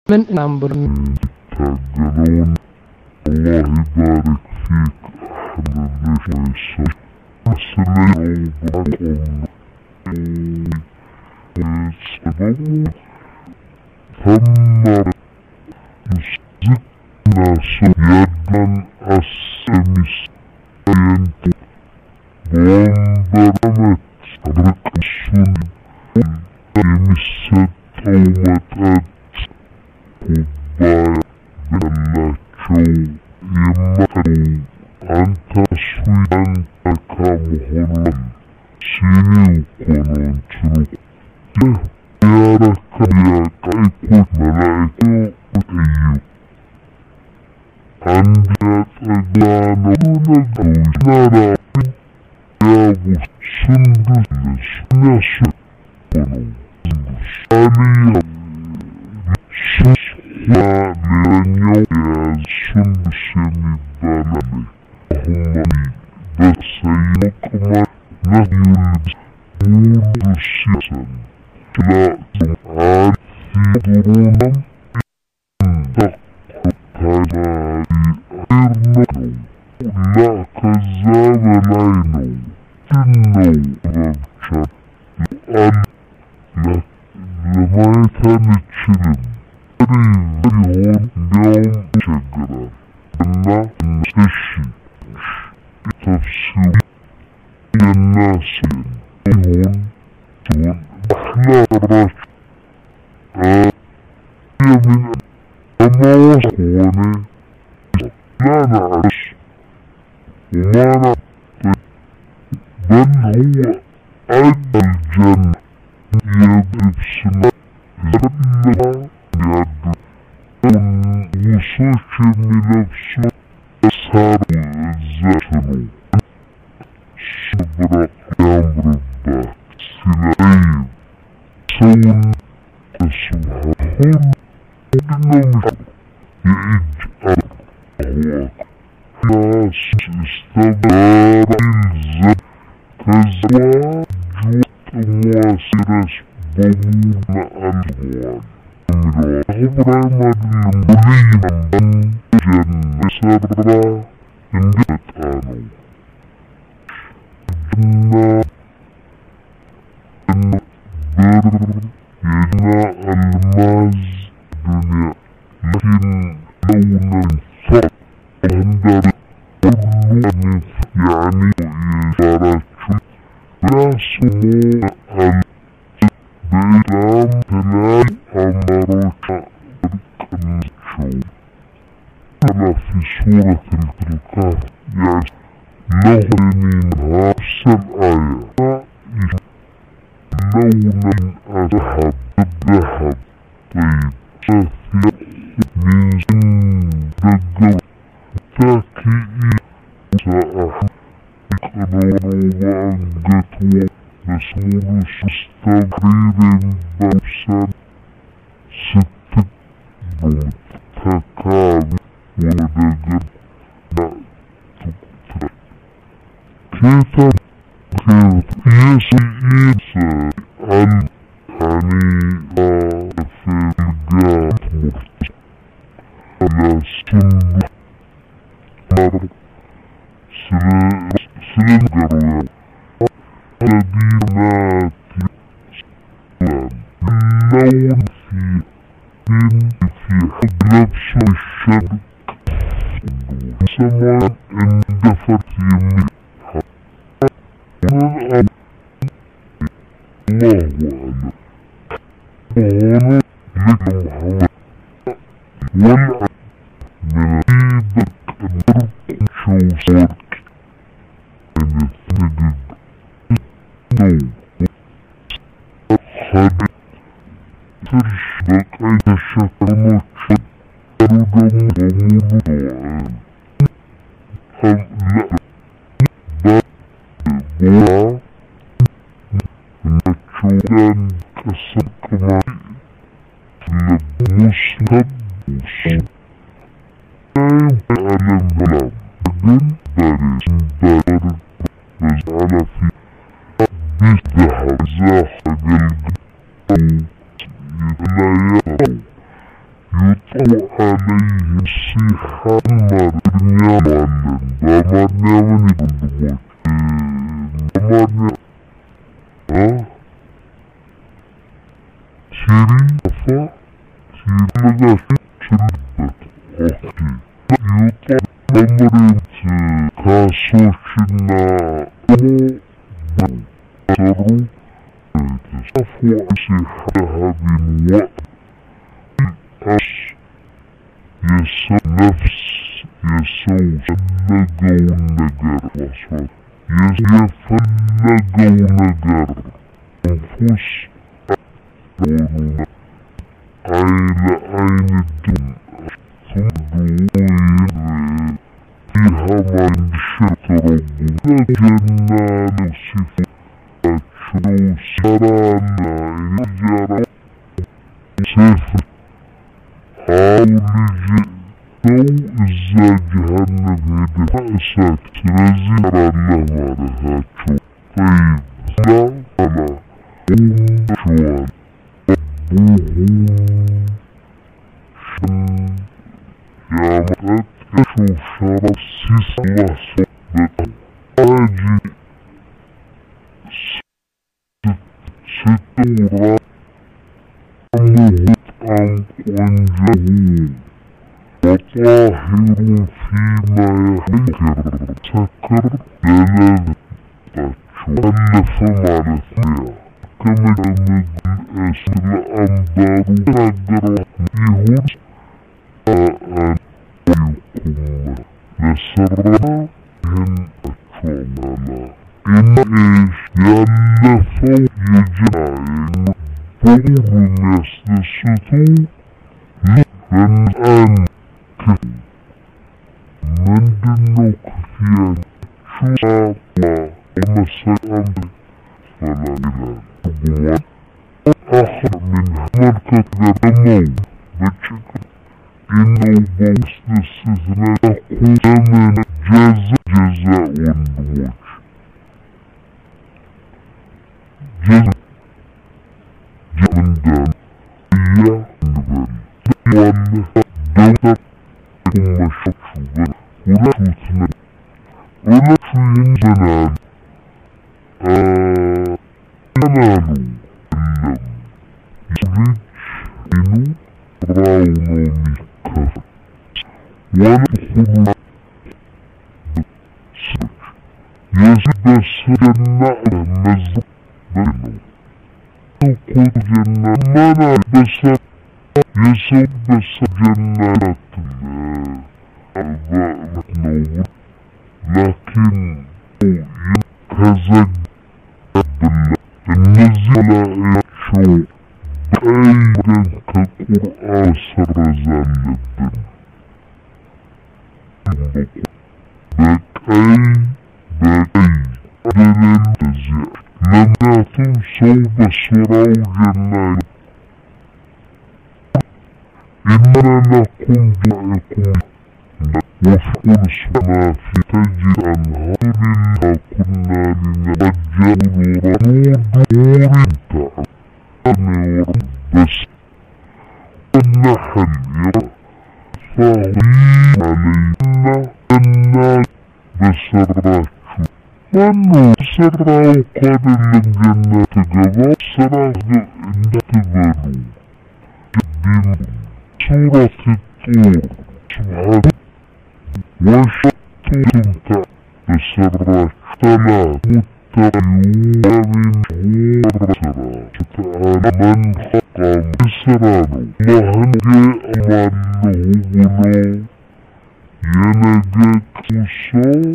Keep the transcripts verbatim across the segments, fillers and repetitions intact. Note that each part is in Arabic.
من نعم برن تقولون الله يبارك فيك أحمد الريش مسلي وبعكم ويسبب ثم زدنا سيدا السمس ينتو بومبرمت رقصون يمسد أومت كوباية بلاتشو يمتو أنت سويدان كامهران سيني وكونون تروك يه يارك يا كايكوت ملايكو وتأيو أنجات أجلانا ونجوشنا يا بسندس نسو كونو سالي سسخوا لرنيو يا سندسيني بالاني هماني بسيمكما نهيو نور سيسن كلا تمعاري درونم تقرطانا إرنو لا كذاب لاينو إنو ربشا لأن لما يتنشرم ريون يوم شجرا أنا نسشي تفسير الناس يهون تون أحلى راش آية من أما وصوني لا نعرف وما نعطي بل هو عد الجنة يجب سنة زرنا يعد وصوش ملبسو أسهر الزاشنو صبرا يامر البات سلايب سون تسوحون ودنا مش يجعل هو ناس استبار الزب كزواج ومواسرس بمون الهوان أمرا أبرا مدن بلين جنة سرا انجبت آنو جنة جنة بر يجنة الماز دنيا لكن لونا فرق هندر قرن يعني إشارة لا سمو البيلام تلاي أمروك الكنشو كما في سورة الكهف يعني لغنين هارسل آية لونا أذهب الذهب طيب سفير من سن دقر تاكي سأحب كنون وأنقتو مسؤول استغرير بوسان ستة بوت تكاب ودقر نأتك كيتا كيت يسي إيسا الحني في الجات مرتس على سنة مر سلنجر الذين سلام اللون في من في حب لبس الشبك سماء اندفت يمينها ومن الله أعلم وهنا لك محمد والعب من عيدك النرق شو صارك من الثنجد نو خد ترشبك أي تشكر مجد أرجم غمور دوان هم لا بابا نتشوغان كسبك معي لبوسنب بوس أيم ألم بلام بجن بارس بار بز على في بيزدها زاح قلب أو يتلايا يطلع عليهم صيحة مرمية معلم بامرنيا من يبندموت بامرنيا ها سيري أفا سيري مغاشي شنبت أختي يطلع بامرين كاسوشنا أمو بسرو صفو صيحة بين وقت أس يسو نفس يسو فنقو نقر وصوت يفنقو نقر انفس أقولنا عين عين الدون ثم دوين فيها ما ينشط ربنا جنان وصفات شنو سرانا يجرى سفر حاول جئتو إزا جهنم هيدا فأساك تنزل الله مالها شو طيب لا أنا أم شوان أبوهم شن يا مقت أشوف شرف سيس الله صدته أجي ستورا أمهت أم قنجه وطاهر فيما يحكر سكر دلال تشوان فمعنى ثمية كما يمد أسل أنبار نقر يهور أن يقوم نسرنا هن أتشوانا إن إيش ينفو يجعين بورهم يستسطو من أن كفو من دنوك فيان شو أطلع ومسيئا فلا إله أبوان أخر من مركة غرمو بشكل إنه بوست استثناء قوة من جزاء جزاء والنموج جزاء جمدان إياه نبال وأنه دولة أم شخصوبة ولا شوتنا ولا شوين زنان آه ينالو اللم يريد إنو راونو ميكر ولا خلو سرج يزيد سجنة مزق بينو يقول جنة منا بسر يسوب بسر جناتنا الباء متنور لكن ينكزج بالله النزل يشو بأيضا كالقرآن سرزان للدن بكأي بكأي دلن تزيع لمناتم صوب سراو جنان إننا نقوم دعيكم وفق السماء في تجي أنهار لها كنا لنرجل رنود نور تعالى بس النحل يرى فاهي علينا أنا بسرات وانو سراو قادر للجنة قبا سراو انتبالو جدين سورة الطور سبحان وشطو تمتع بسرات ثلاث متعيو ومن ورسرا ستعالى من حقام بسرانو الله جاء وانه بلو ينجك وصو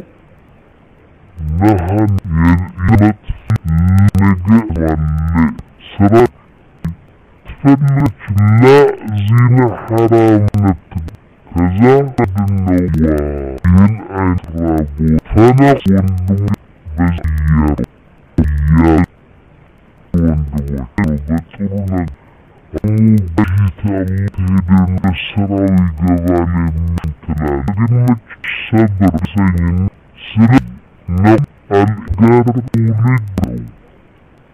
نهن ينط نجا وني سرات تفنك لا زين حرام نتن كذا النوا ين عين رابو فانا وندو بزيار يا وندو وبطرنا أمو بيت أمتهدن بسراوي قواني منتلال لكن صبر سين سرد نم الجار ولدو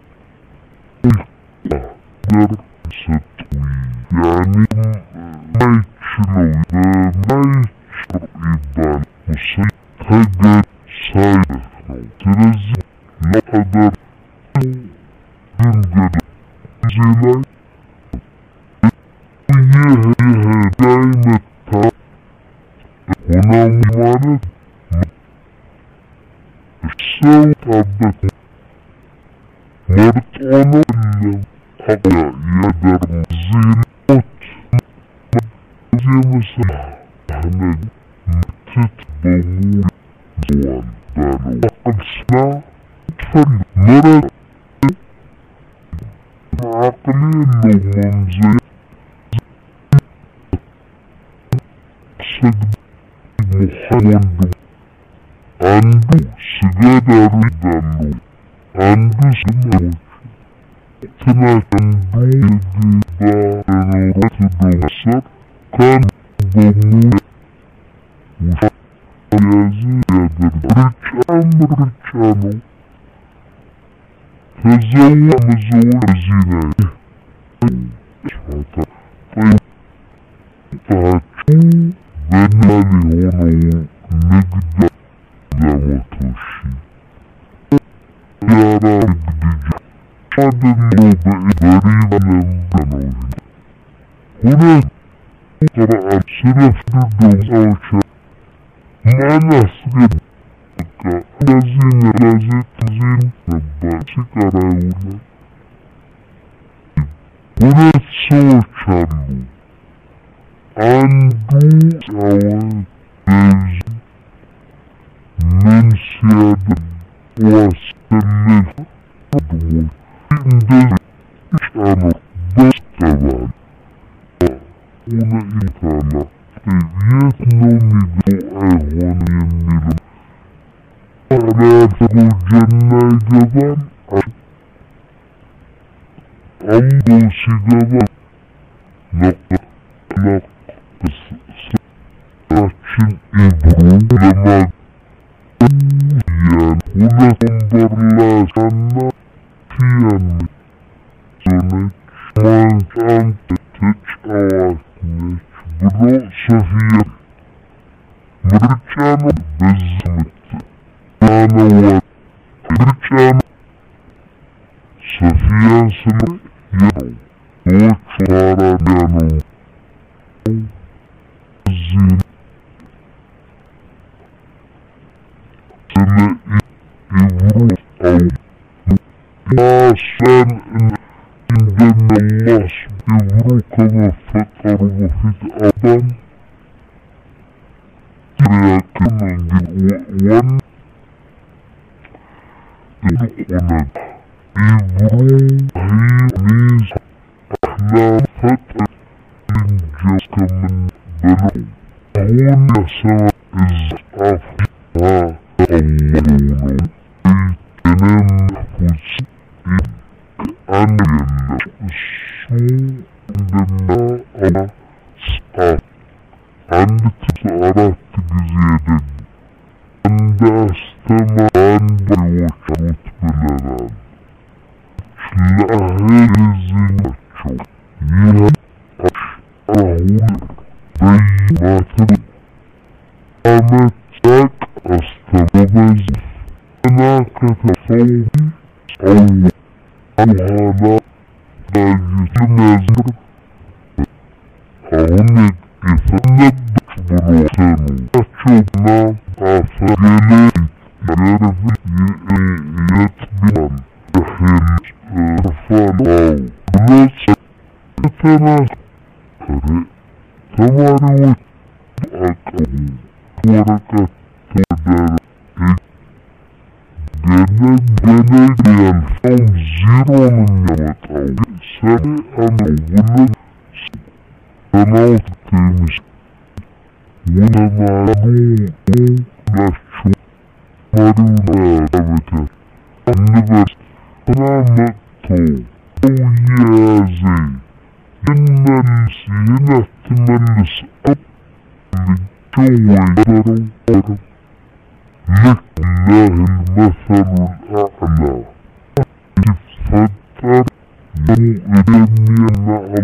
الجار ستوي يعني ما نام مالت السو طابت مرتونو اللي حقا يدر زينوت زي مسا احنا متت بمول زوان دانو وقبسنا تفل مرت عقلي انه منزل صدق محمد عنده سجادة ردانو عنده سموش تنا عنده يجيبا نورة دوسر كان بمول وشايزي يدر رجعان رجعانو تزوى مزوى زينة شفاتا طيب تاكو بنالي هونو نقدر زامتوشي يارا نقدجا شادن روبا إبريب لنبنوهن هنا قرأت سلف دردوم أوشا معنا سجد لازم لازم تزين نبا سكراولا هنا تسوى شانو عنده سوى بيز من سيادة واسلف دمو اندز شانو بس طبعا هنا انتانا طيبيات نومي دو ايهون يميلون على تقول جنة جبان عنده سيجبان نقط نقط سراتشن إبرو لما يعني هنا تنظر لا سنة فيان سنك ما كانت تتشعواتنك برو صفيا مرجانو بزمت أنا وبرجانو صفيا سنة ينو وشارا ينو الزين سنة يبرو أو ما سان عندما الله يبرو كما فكر وفيد أبان لكن وان يقولك يبرو هي نيس أحلام فتح الجوز كمن بلو هون يسوى إزعاف ها أولونو يتنم حسين أنا ينسو عندما أنا سقاط عند تسارات جزيدة عند استمع عند وشروط بلدان شلاهي زيناتشو يها أشعرهون بي ما تبقى أمتاك أستمبز أنا كتفوضي أو أوهانا دايتمازر هونك إثنب بروسانو أشوفنا أفاقيني يعرف يتبان يحين رفان أو بلوس يتنا هري تماري وتأكبو ورقة تودار جنب جنب ينفعو زيرو من يمتعو سامي أنا ولد سنوات تيمس ونمانو نشو ماريونا رابطة النبس رامتو ويازي ينمنس ينتمنس أبلي جوي درو درو لك الله المثل الأعلى تفتر يؤلمي النعم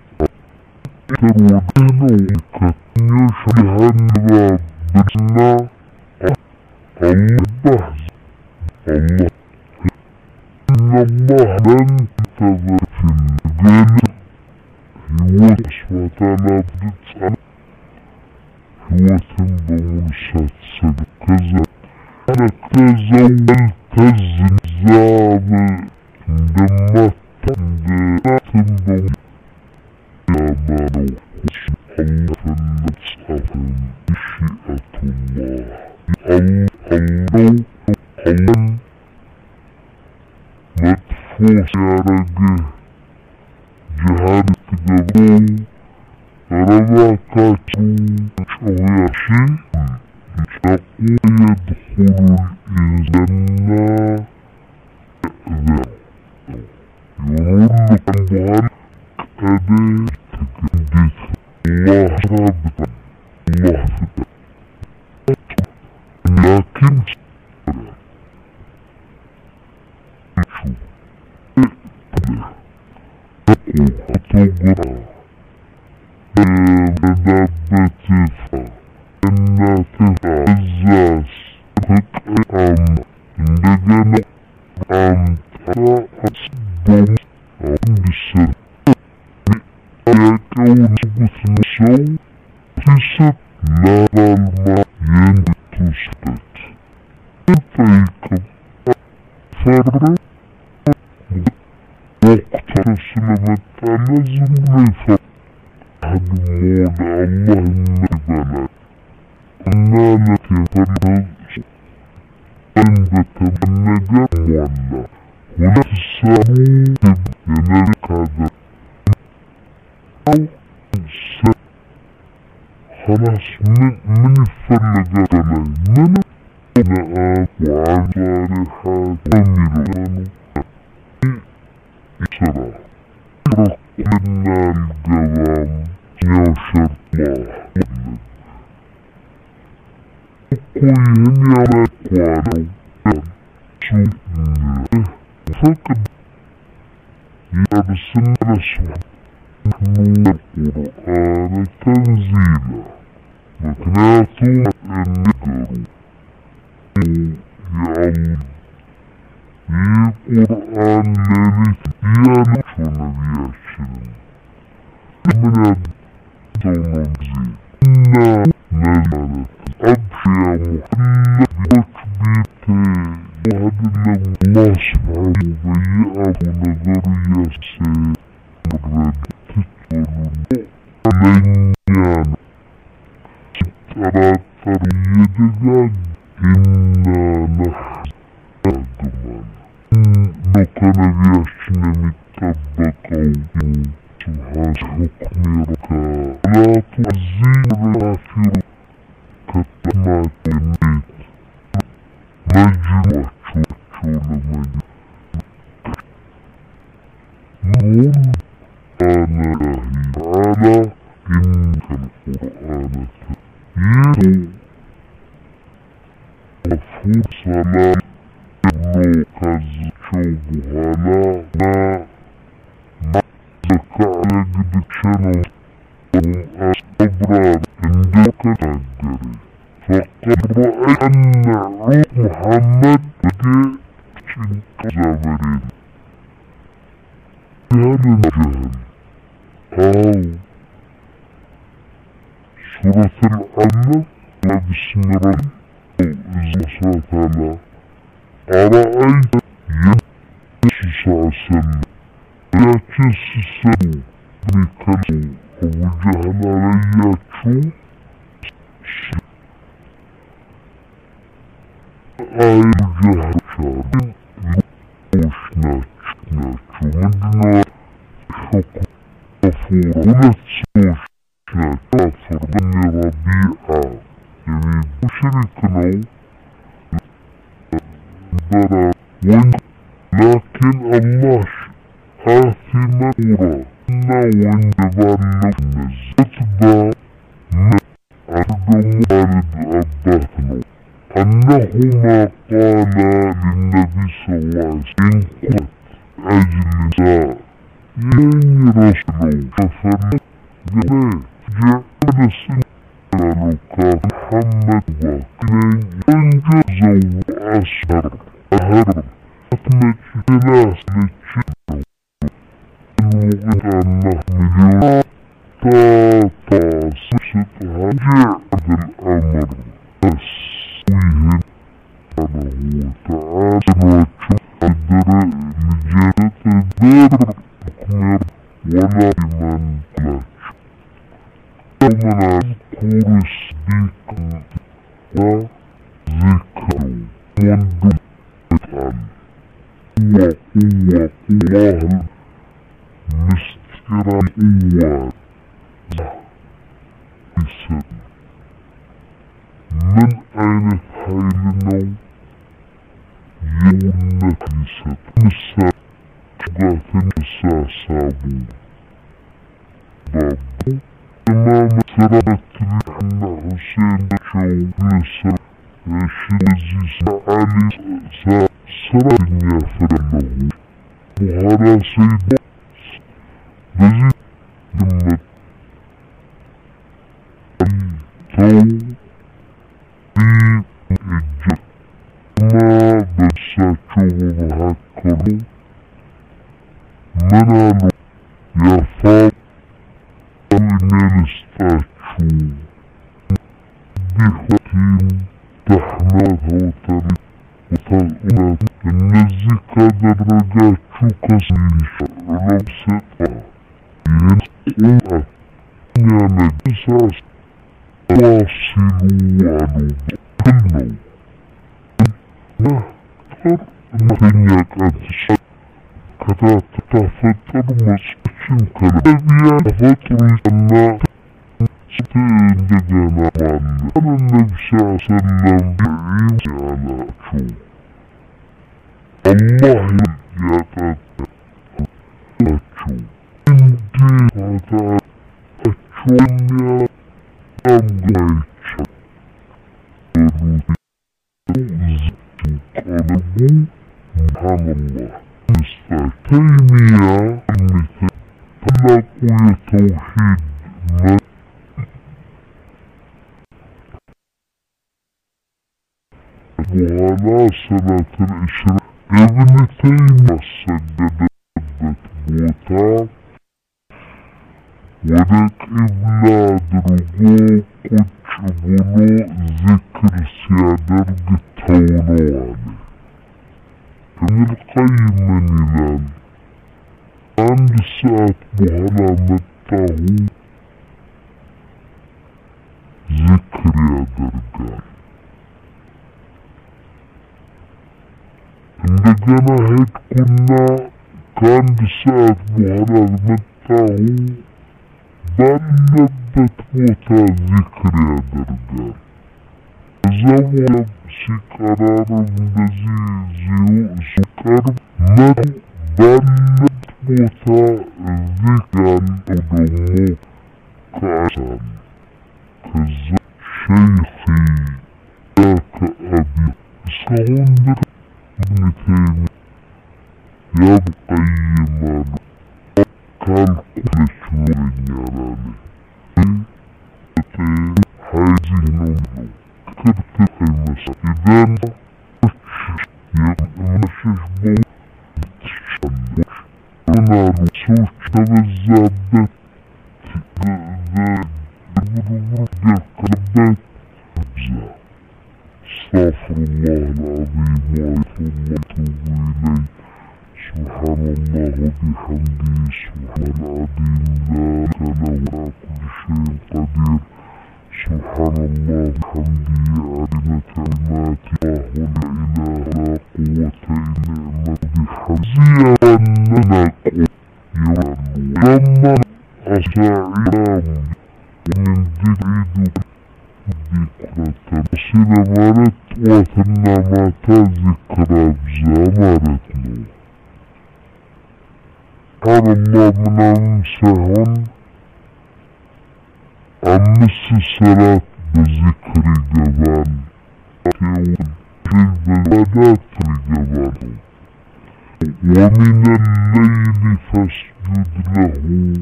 ترودينو كتنيشهن ربنا الله بحث الله إن الله لن تذر في الجنة هو سبحانه بتسأل وتنبمشت سبب كذا أنا تزولت الزنزاب دمت تنبم يا مانو الله فالنفس أفهم مشيئة الله الله الله مدفوس يا رجل جهادك دبو رباكاتو شوياشي تقول يدخل الإنسان ذا يقول لك أنبوان أدي تكنديك الله رابطا الله فتح لكن شو تقو هتوقع بدابتفا إنا تفا الزاس تقام اندقنا عم ترى أصدم عم بسر يكون سبث نسو تسب نار الماء ينبت سبت فيكم فرق وقت رسل متنزم لفرق هدمون الله النبنا أنا نتفرد أنبت النجا مولا هنا تسامو ينالك هذا أو سا خلاص من من الفرنجا تناي من أنا وعن صالحات وميلوانو إسرا رقمنا الجوام يوشر الله وقوين يا مكوانو سوء فقد يرسل رسول نور القرآن تنزيلا مكناتو النقر يا الله القرآن ليلت يا نشو نبياشن من الدوم زين إنا نزلت أبشي محمد بيتي وهدنا الله سبحانه بيئة نظر يسي مرد تتولون علينا ستراتر يدقان إنا نحن أدمان نكنا بياشنا متبقوا سبحان حكم ركا لا تعزين الغافر كتمات الميت مجمع شوشول مجمع نون أنا إلهي تعالى إنك القرآن تأييد غفور سلام ابنو كز شوبهانا ما ما زكا على قدكشنو وهم أصبرار اندوك تنجري فقد رأي أن روح محمد بدي شنك زابرين جهل جهل أو سورة العلم بسم الله إذا تعالى أرأيت يسوس عسل ياكس السلو بكلو أبو جهل علي شو آي جهل شارين لوش ناتش ناتشو مدنا حكم غفور ولا تسوش ناتش آثر بني ربيعة يبي مشركنو برا وين لكن الله آثم ورا إنا وين جبان نزت با ما أرجو والد أباتنا أنهما قالا للنبي صلى الله عليه وسلم أجل نساء ين رسلوا ففرنا جميع جعل سنة لك محمد وكلين ينجزوا وأسهر أهر أتمت جلاس للشنو المغيط أنه مليون تاتا سبستها جعل أذكر صديقا وذكر منذ عنه قوة قوة قوة مستقرا قوة بسد من أين تحيلنا يوم نتيسد مسا تقاث مسا سابو بابو إمام سرات رحمة حسين جو نسر شلزيس علي سا سرات يافر له وهذا سيد بزيد لما تو في الجد ما بساتشو وهكرو منالو يفاق من استاتشو بخوتين تحمله وتريد وتلقات النزي كذا الرجاء شوكسيش رمسطة ينسقوة يعني قصص واصلوا عنه كله نهتر نهنيك أنتشد كذا تتفتر مسكين كلا أبيان فتري أنا ستين دقنا معنا أنا النبي صلى الله عليه وسلم بعيش على شو الله يتتتشو إنتي فتتشو يا أمغيتش قلبو سبحان الله مستتيمية المثل تلاقوا توحيد من وعلى صلاة العشرة ابن تيمية سجد بوتا ولك إبلاد رجوع قدش بلو ذكر سيادر قتونو عليه ابن القيم من إلال عند ساعة بهلا متاهو ذكر يا درقان عندنا هيد كنا كان ساعة بهلا متاهو بلبت موتا ذكر يا درقان زواب سكرار بزيزيو سكر مدو بلبت موتا ذكران أدمو كأسان كذا شيخي ذاك أبي سعون ابن تيمية يبقى يمان كان كل شنور يراني تي حاجي نومنو كرت المس إذن يمشيش بو تشنوش أنا رسوش تبزابت ذا بربرق كربت بزا استغفر الله العظيم وأتوب إليه سبحان الله وبحمده سبحان العظيم لا إله ولا كل شيء قدير سبحان الله وبحمده أرنا كلمات الله لا إله ولا قوة إلا بحمده زياننا قوة لما أساعدام ومن ذكرد ذكرة سنة مارت وثنا ماتا ذكرى بزامارتنا قال الله من أمسهن أمس الصلاة بذكر جبان في البلادات رجبان ومن الليل فاسجد له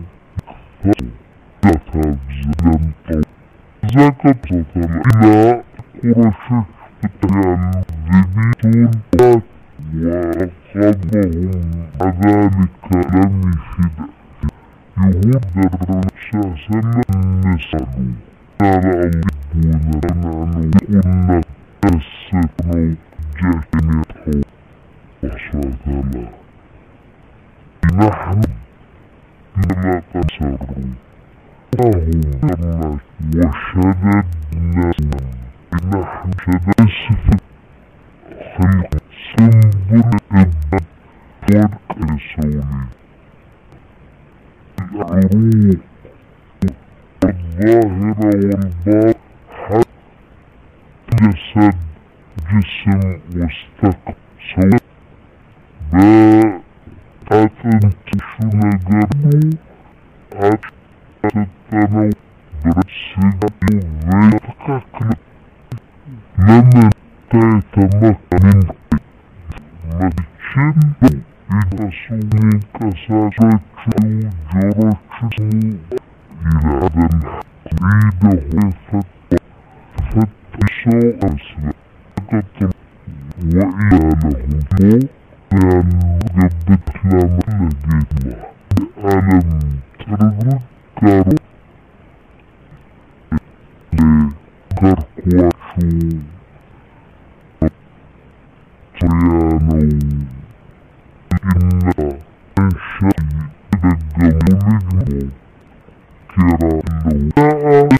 فتبزلن طو زكت إلى قرشك فتيان ذبيتون وأصابهم ذلك لم يفد يهود الرساسة نسألوا ترى الربون عنه قلنا تسفنوا جهنته وصدلا نحن لا تسروا وشددنا نحن شدد خلق سنبر ابن فرق يسولي العروق الظاهرة والباطن حتى جسد جسم واستقم سواء باء أتنتشو نقرنو أتتنو برسيجو ويتكاكل لمن تيتمكن مدشن يتصومين كساسة جرشو إلى ذن حريده فتشو أسلا قتل وإيانهم تو لأن قبت لما لقيتنا ألم ترغب كارو لكركواتشو طريانو إنا أنشأ دقمو نجمو كيرانو لا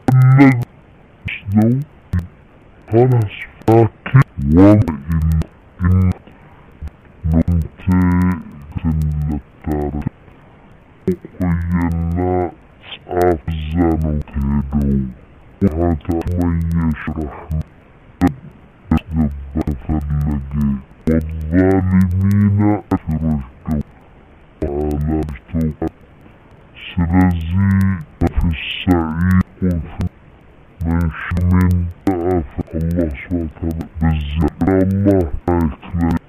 نجسنو خلاص فاكي وما إن إن ننتي سنتار وقينا أفزانو كيدو وحتى من يشرح يسجب فلقي والظالمين أفرجتو على اشتوى سلزي في السعيد وفي من شمن أفق الله سبحانه وتعالى بالزهر الله أكلا